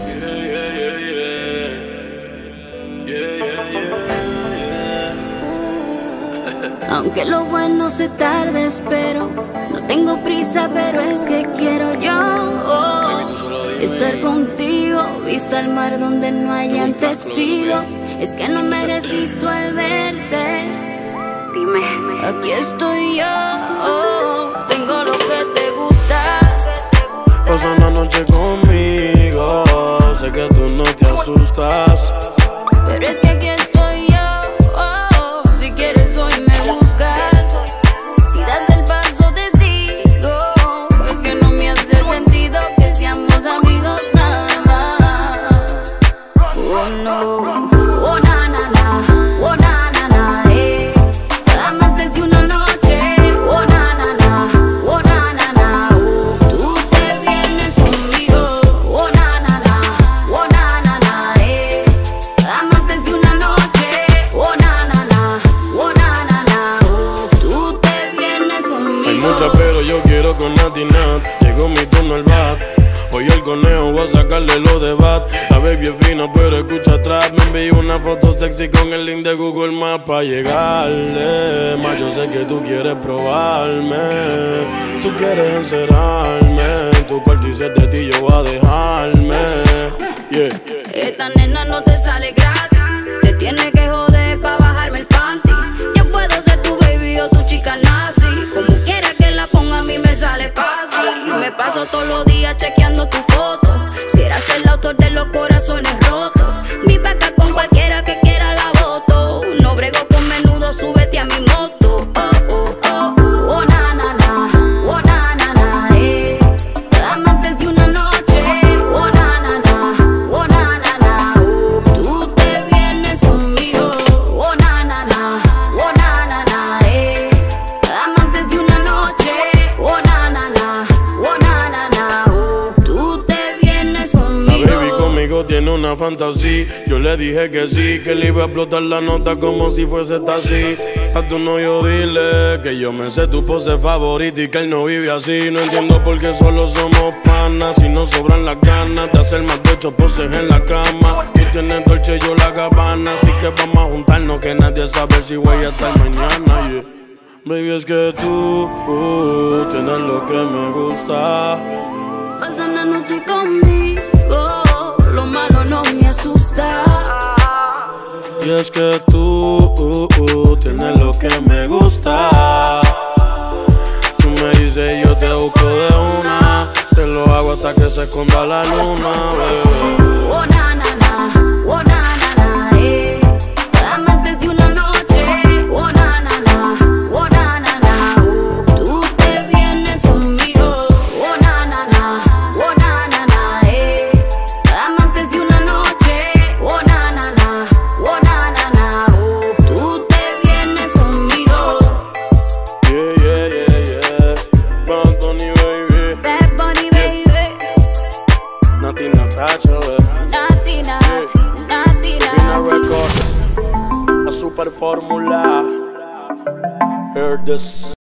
Aunque lo bueno se tarde, espero. No tengo prisa, pero es que quiero yo estar contigo, vista al mar donde no hayan testigos. Es que no me resisto al verte. Dime, aquí estoy yo. Tengo lo que te gusta. Pasa una noche conmigo. Sé que tú no te asustas, pero es que aquí estoy yo. Si quieres hoy me buscas. Si das el paso te sigo. Es que no me hace sentido que seamos amigos nada más. Oh no. Oh na na na. Oh na na na. Amantes de una noche. Oh na na na. Oh na na na. Tú te vienes conmigo. Oh na na na. Oh na na na. Amantes de una noche. Oh na na na. Oh na na na. Tú te vienes conmigo. Hay muchas pero yo quiero con Nati Nat. Llegó mi turno al bat. Hoy el conejo voy a sacarle los de bat. La baby es fina pero escucha atrás. Me envió una foto sexy con el link de Google Maps pa' llegarle. Más yo sé que tú quieres probarme. Tú quieres encerrarme. En tu cuarto y de ti yo voy a dejarme. Esta nena no te sale gratis. Te tiene que joder pa' bajarme el panty. Yo puedo ser tu baby o tu chica nazi. Como quiera que la ponga a mí me sale fácil. Me paso todos los días chequeando tu foto. Si eras el autor de los corazones rotos. Mi vaca con cualquiera que quiera la voto. No brego con menudo, súbete a mi moto. Oh, oh, oh, oh na na na. Oh na na na, amantes de una noche. Oh na na na. Oh na na na. Tú te vienes conmigo. Oh na na na. Oh na na na, amantes de una noche. Oh na na na. Oh na na na. Tú te vienes conmigo. La baby conmigo tiene una fantasía. Yo le dije que sí, que le iba a explotar la nota como si fuese taxi. A tu novio dile que yo me sé tu pose favorita y que él no vive así. No entiendo por qué solo somos panas. Si nos sobran las ganas de hacer más de 8 poses en la cama. Tú tienes Dolce, yo la Gabbana. Así que vamos a juntarnos que nadie sabe si voy a estar mañana, yeah. Baby, es que tú tienes lo que me gusta. Pasa una noche conmigo. Lo malo no me asusta. Y es que tú tienes lo que me gusta. Tú me dices yo te busco de una. Te lo hago hasta que se esconda la luna, bebé. Oh na na na. Oh na na na, amantes de una noche. Oh na na na. Oh na na na. Tú te vienes conmigo. Oh na na na. Oh na na na, amantes de una noche. Oh na na na. Oh na na na. Tú te vienes conmigo. Yeah, yeah, yeah, yeah. Bad Bunny, baby. Bad Bunny, baby. Nati Natacha, Nati Nat. Nati Pina Nat. Records. La super fórmula. Heard this.